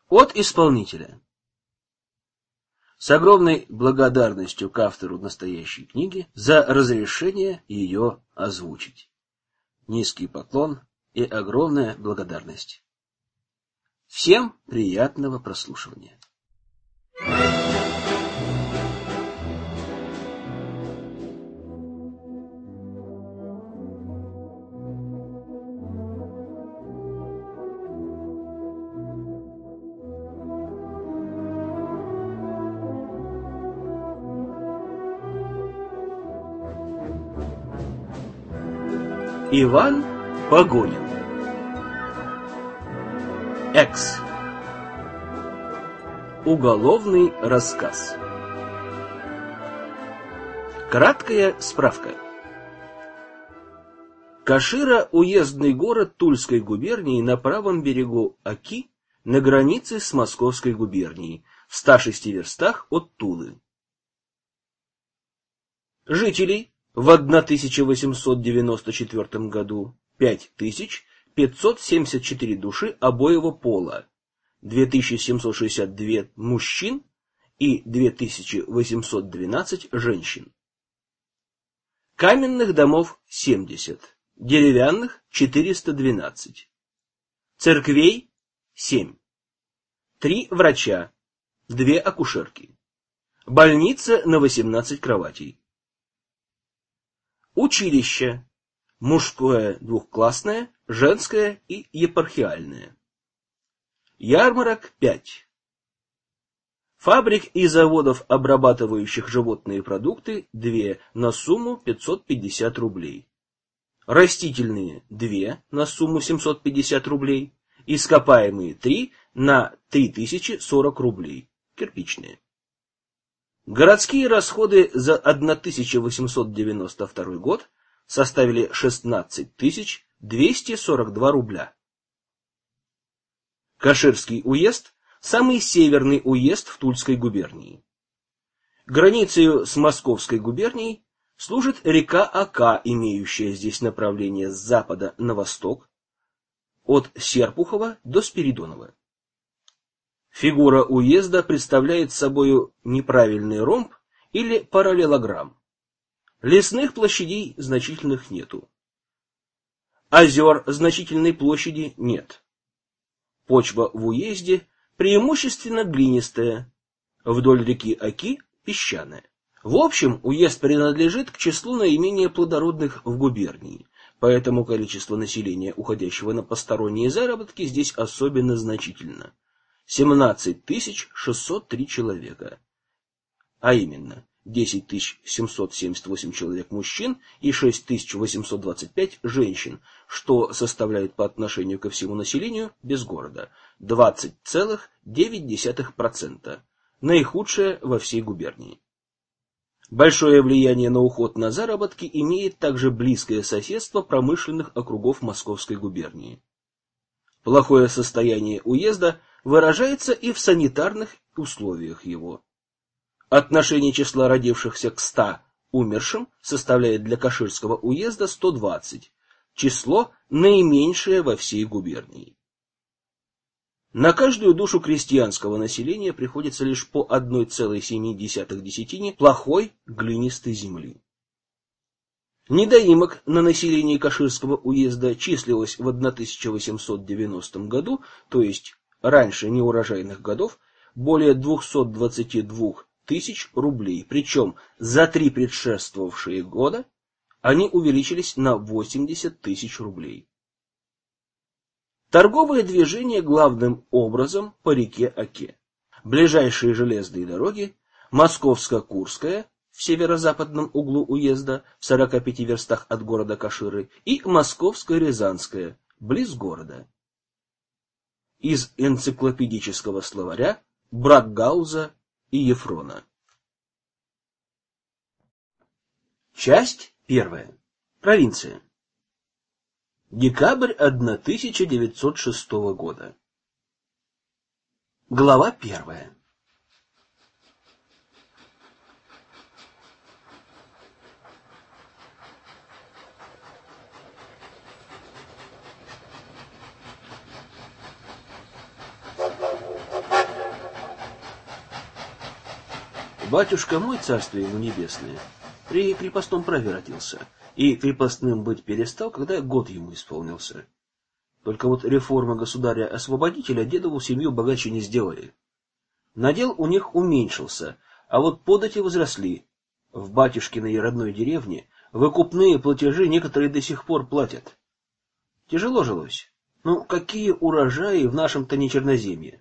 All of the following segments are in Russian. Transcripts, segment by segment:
От исполнителя. С огромной благодарностью к автору настоящей книги за разрешение ее озвучить. Низкий поклон и огромная благодарность. Всем приятного прослушивания. Иван Погонин. Экс. Уголовный рассказ. Краткая справка. Кашира — уездный город Тульской губернии на правом берегу Оки, на границе с Московской губернией, в 106 верстах от Тулы. Жителей в 1894 году 5574 души обоего пола, 2762 мужчин и 2812 женщин. Каменных домов 70, деревянных 412. Церквей 7. 3 врача, 2 акушерки. Больница на 18 кроватей. Училище. Мужское двухклассное, женское и епархиальное. Ярмарок 5. Фабрик и заводов, обрабатывающих животные продукты, 2 на сумму 550 рублей. Растительные 2 на сумму 750 рублей. Ископаемые 3 на 3040 рублей. Кирпичные. Городские расходы за 1892 год составили 16 242 рубля. Каширский уезд – самый северный уезд в Тульской губернии. Границей с Московской губернией служит река Ока, имеющая здесь направление с запада на восток, от Серпухова до Спиридонова. Фигура уезда представляет собою неправильный ромб или параллелограмм. Лесных площадей значительных нету. Озер значительной площади нет. Почва в уезде преимущественно глинистая, вдоль реки Оки песчаная. В общем, уезд принадлежит к числу наименее плодородных в губернии, поэтому количество населения, уходящего на посторонние заработки, здесь особенно значительно. 17 603 человека, а именно 10 778 человек мужчин и 6 825 женщин, что составляет по отношению ко всему населению без города 20,9%, наихудшее во всей губернии. Большое влияние на уход на заработки имеет также близкое соседство промышленных округов Московской губернии. Плохое состояние уезда выражается и в санитарных условиях его. Отношение числа родившихся к 100 умершим составляет для Каширского уезда 120, число наименьшее во всей губернии. На каждую душу крестьянского населения приходится лишь по 1,7 десятине плохой глинистой земли. Недоимок на населении Каширского уезда числилось в 1890 году, то есть раньше неурожайных годов, более 222 тысяч рублей, причем за 3 предшествовавшие года они увеличились на 80 тысяч рублей. Торговое движение главным образом по реке Оке. Ближайшие железные дороги Московско-Курская в северо-западном углу уезда в 45 верстах от города Каширы и Московско-Рязанская близ города. Из энциклопедического словаря Брагауза и Ефрона. Часть 1. Провинция. Декабрь 1906 года. Глава 1. Батюшка мой, царствие ему небесное, при крепостном праве родился, и крепостным быть перестал, когда год ему исполнился. Только вот реформы государя-освободителя дедову семью богаче не сделали. Надел у них уменьшился, а вот подати возросли. В батюшкиной родной деревне выкупные платежи некоторые до сих пор платят. Тяжело жилось. Ну, какие урожаи в нашем-то не черноземье?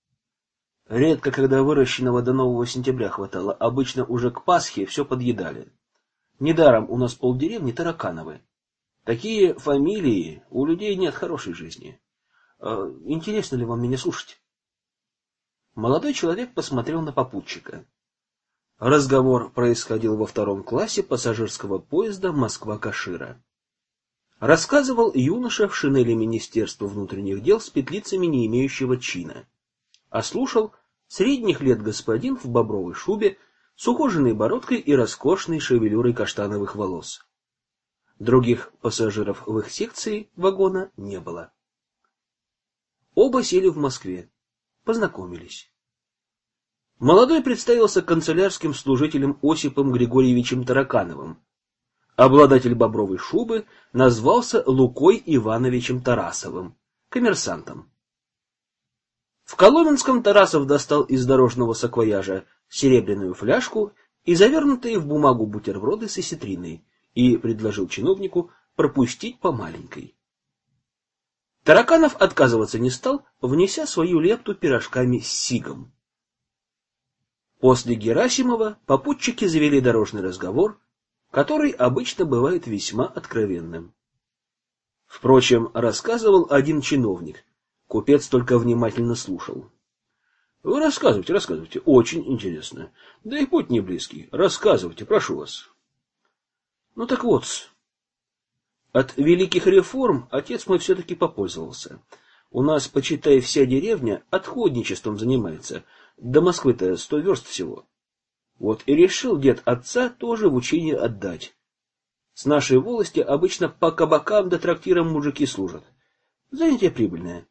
Редко, когда выращенного до нового сентября хватало, обычно уже к Пасхе все подъедали. Недаром у нас полдеревни таракановы. Такие фамилии у людей нет хорошей жизни. Интересно ли вам меня слушать? Молодой человек посмотрел на попутчика. Разговор происходил во 2 классе пассажирского поезда Москва-Кашира. Рассказывал юноша в шинели Министерства внутренних дел с петлицами не имеющего чина. А слушал средних лет господин в бобровой шубе с ухоженной бородкой и роскошной шевелюрой каштановых волос. Других пассажиров в их секции вагона не было. Оба сели в Москве, познакомились. Молодой представился канцелярским служителем Осипом Григорьевичем Таракановым. Обладатель бобровой шубы назвался Лукой Ивановичем Тарасовым, коммерсантом. В Коломенском Тарасов достал из дорожного саквояжа серебряную фляжку и завернутые в бумагу бутерброды с осетриной и предложил чиновнику пропустить по маленькой. Тараканов отказываться не стал, внеся свою лепту пирожками с сигом. После Герасимова попутчики завели дорожный разговор, который обычно бывает весьма откровенным. Впрочем, рассказывал один чиновник. Купец только внимательно слушал. — Вы рассказывайте, рассказывайте, очень интересно. Да и путь не близкий. Рассказывайте, прошу вас. Ну так вот, от великих реформ отец мой все-таки попользовался. У нас, почитай, вся деревня отходничеством занимается. До Москвы-то 100 верст всего. Вот и решил дед отца тоже в учение отдать. С нашей волости обычно по кабакам да трактирам мужики служат. Занятие прибыльное.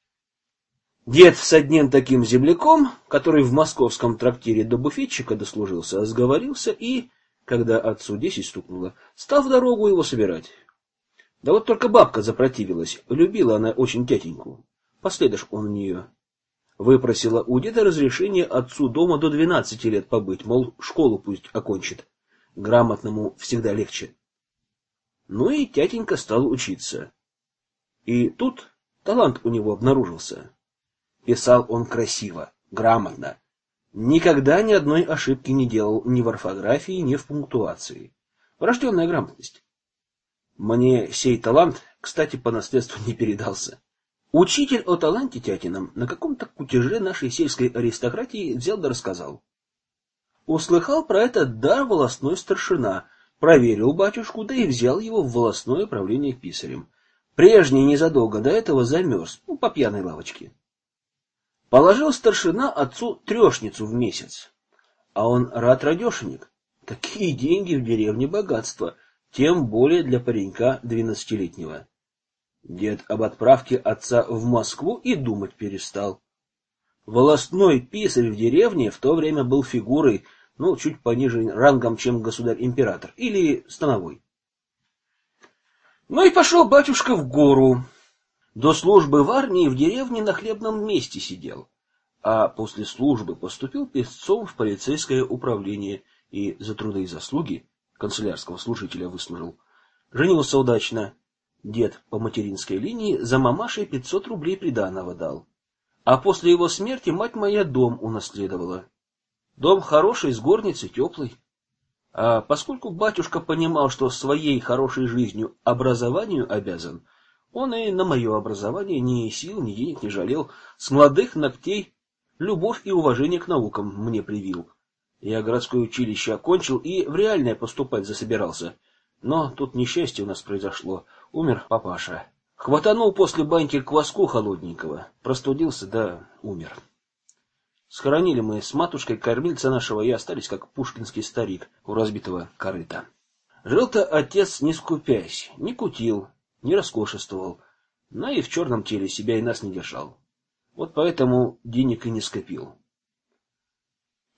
Дед с одним таким земляком, который в московском трактире до буфетчика дослужился, сговорился и, когда отцу 10 стукнуло, стал в дорогу его собирать. Да вот только бабка запротивилась, любила она очень тятеньку. Последуешь он у нее. Выпросила у деда разрешение отцу дома до 12 лет побыть, мол, школу пусть окончит. Грамотному всегда легче. Ну и тятенька стал учиться. И тут талант у него обнаружился. Писал он красиво, грамотно. Никогда ни одной ошибки не делал ни в орфографии, ни в пунктуации. Врожденная грамотность. Мне сей талант, кстати, по наследству не передался. Учитель о таланте тятином на каком-то кутеже нашей сельской аристократии взял да рассказал. Услыхал про этот дар волостной старшина, проверил батюшку, да и взял его в волостное правление писарем. Прежний незадолго до этого замерз, по пьяной лавочке. Положил старшина отцу 3 в месяц. А он рад-радешенек. Такие деньги в деревне богатство, тем более для паренька 12-летнего. Дед об отправке отца в Москву и думать перестал. Волостной писарь в деревне в то время был фигурой, чуть пониже рангом, чем государь-император или становой. Ну и пошел батюшка в гору. До службы в армии в деревне на хлебном месте сидел, а после службы поступил писцом в полицейское управление и за труды и заслуги канцелярского служителя выслужил. Женился удачно. Дед по материнской линии за мамашей 500 рублей приданого дал. А после его смерти мать моя дом унаследовала. Дом хороший, с горницей, теплый. А поскольку батюшка понимал, что своей хорошей жизнью образованию обязан, он и на мое образование ни сил, ни денег не жалел. С молодых ногтей любовь и уважение к наукам мне привил. Я городское училище окончил и в реальное поступать засобирался. Но тут несчастье у нас произошло. Умер папаша. Хватанул после баньки кваску холодненького. Простудился, да умер. Схоронили мы с матушкой кормильца нашего и остались как пушкинский старик у разбитого корыта. Жил-то отец не скупясь, не кутил, не роскошествовал, но и в черном теле себя и нас не держал. Вот поэтому денег и не скопил.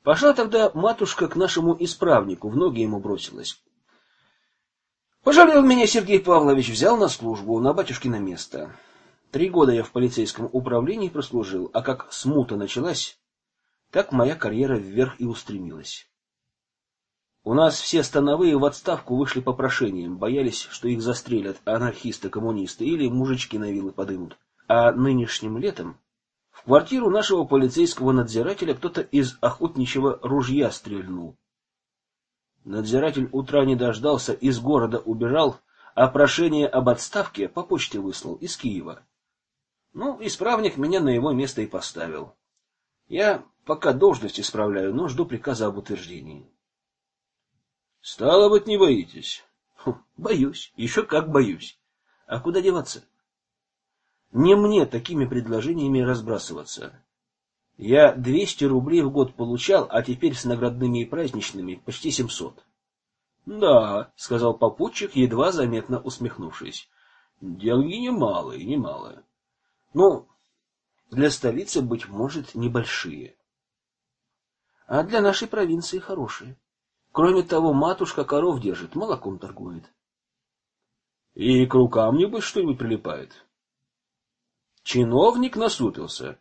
Пошла тогда матушка к нашему исправнику, в ноги ему бросилась. Пожалел меня Сергей Павлович, взял на службу, на батюшкино место. 3 года я в полицейском управлении прослужил, а как смута началась, так моя карьера вверх и устремилась. У нас все становые в отставку вышли по прошениям, боялись, что их застрелят анархисты-коммунисты или мужички на вилы подымут. А нынешним летом в квартиру нашего полицейского надзирателя кто-то из охотничьего ружья стрельнул. Надзиратель утра не дождался, из города убежал, а прошение об отставке по почте выслал из Киева. Ну, исправник меня на его место и поставил. Я пока должность исправляю, но жду приказа об утверждении. Стало быть, не боитесь? Боюсь, еще как боюсь. А куда деваться? Не мне такими предложениями разбрасываться. Я 200 рублей в год получал, а теперь с наградными и праздничными почти 700. Да, сказал попутчик, едва заметно усмехнувшись. Деньги немалые, немалые. Ну, для столицы, быть может, небольшие. А для нашей провинции хорошие. Кроме того, матушка коров держит, молоком торгует. И к рукам, небось, что-нибудь прилипает. Чиновник насупился.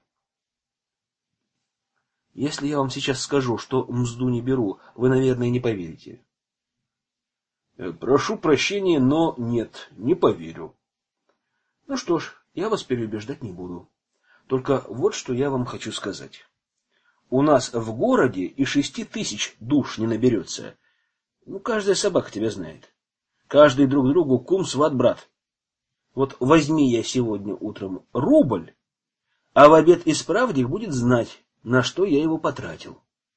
Если я вам сейчас скажу, что мзду не беру, вы, наверное, не поверите. Прошу прощения, но нет, не поверю. Ну что ж, я вас переубеждать не буду. Только вот что я вам хочу сказать. У нас в городе и 6000 душ не наберется. Ну, каждая собака тебя знает. Каждый друг другу кум, сват, брат. Вот возьми я сегодня утром рубль, а в обед исправник будет знать, на что я его потратил.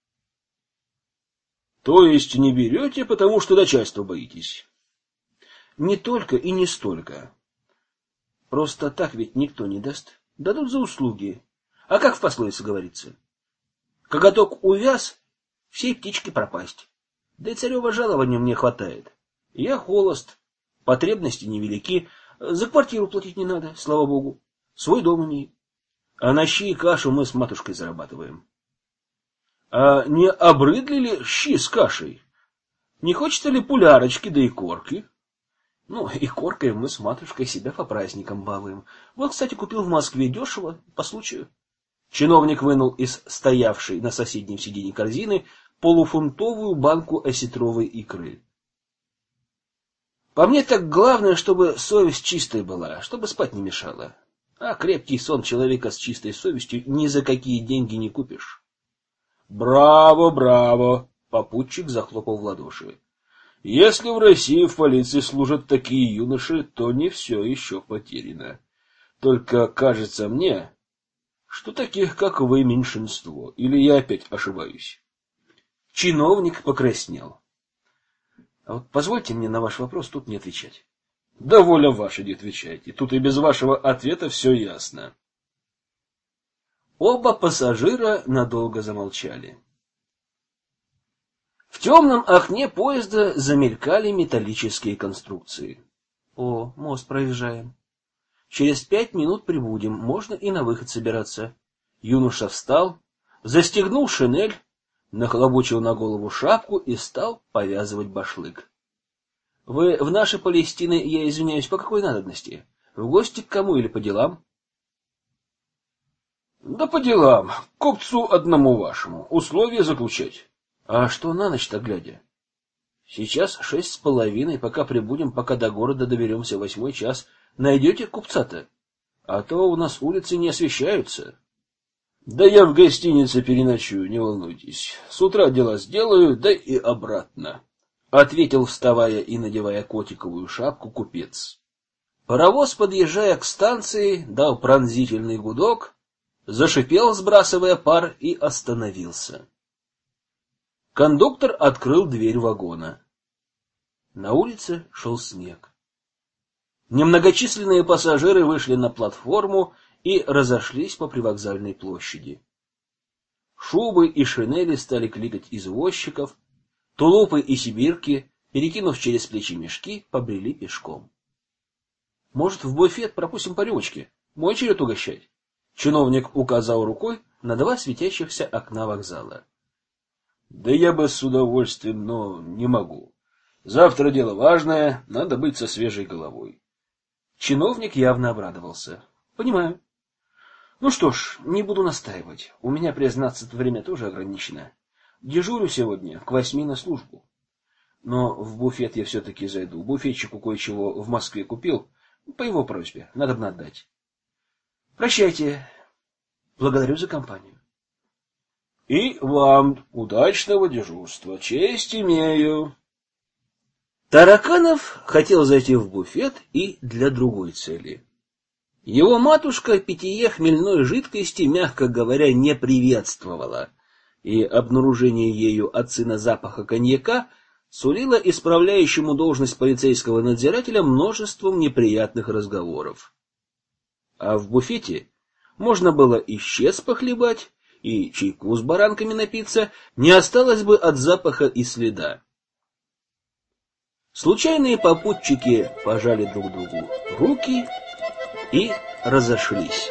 То есть не берете, потому что начальства боитесь? Не только и не столько. Просто так ведь никто не даст. Дадут за услуги. А как в пословице говорится? Коготок увяз, всей птичке пропасть. Да и царева жалования мне хватает. Я холост, потребности невелики, за квартиру платить не надо, слава богу. Свой дом имею. А на щи и кашу мы с матушкой зарабатываем. А не обрыдли ли щи с кашей? Не хочется ли пулярочки да икорки? Ну, икоркой мы с матушкой себя по праздникам балуем. Вот, кстати, купил в Москве дешево, по случаю. Чиновник вынул из стоявшей на соседнем сиденье корзины полуфунтовую банку осетровой икры. По мне так главное, чтобы совесть чистой была, чтобы спать не мешала. А крепкий сон человека с чистой совестью ни за какие деньги не купишь. Браво, браво! Попутчик захлопал в ладоши. Если в России в полиции служат такие юноши, то не все еще потеряно. Только кажется мне, что таких, как вы, меньшинство. Или я опять ошибаюсь? Чиновник покраснел. А вот позвольте мне на ваш вопрос тут не отвечать. Да воля ваша, не отвечайте. Тут и без вашего ответа все ясно. Оба пассажира надолго замолчали. В темном окне поезда замелькали металлические конструкции. О, мост проезжаем. Через 5 минут прибудем, можно и на выход собираться. Юноша встал, застегнул шинель, нахлобучил на голову шапку и стал повязывать башлык. Вы в наши Палестины, я извиняюсь, по какой надобности? В гости к кому или по делам? Да по делам, к купцу одному вашему, условия заключать. А что на ночь-то глядя? Сейчас 6:30, пока прибудем, пока до города доберемся, 8 час. Найдете купца-то? А то у нас улицы не освещаются. Да я в гостинице переночую, не волнуйтесь. С утра дела сделаю, да и обратно, ответил, вставая и надевая котиковую шапку, купец. Паровоз, подъезжая к станции, дал пронзительный гудок, зашипел, сбрасывая пар, и остановился. Кондуктор открыл дверь вагона. На улице шел снег. Немногочисленные пассажиры вышли на платформу и разошлись по привокзальной площади. Шубы и шинели стали кликать извозчиков, тулупы и сибирки, перекинув через плечи мешки, побрели пешком. Может, в буфет пропустим по рюмочке? Мой черед угощать. Чиновник указал рукой на 2 светящихся окна вокзала. Да я бы с удовольствием, но не могу. Завтра дело важное, надо быть со свежей головой. Чиновник явно обрадовался. Понимаю. Ну что ж, не буду настаивать. У меня, признаться, время тоже ограничено. Дежурю сегодня к 8 на службу. Но в буфет я все-таки зайду. Буфетчику кое-чего в Москве купил. По его просьбе. Надо бы отдать. Прощайте. Благодарю за компанию. И вам удачного дежурства. Честь имею. Тараканов хотел зайти в буфет и для другой цели. Его матушка питье хмельной жидкости, мягко говоря, не приветствовала, и обнаружение ею от сына запаха коньяка сулило исправляющему должность полицейского надзирателя множеством неприятных разговоров. А в буфете можно было и щец похлебать, и чайку с баранками напиться, не осталось бы от запаха и следа. Случайные попутчики пожали друг другу руки и разошлись.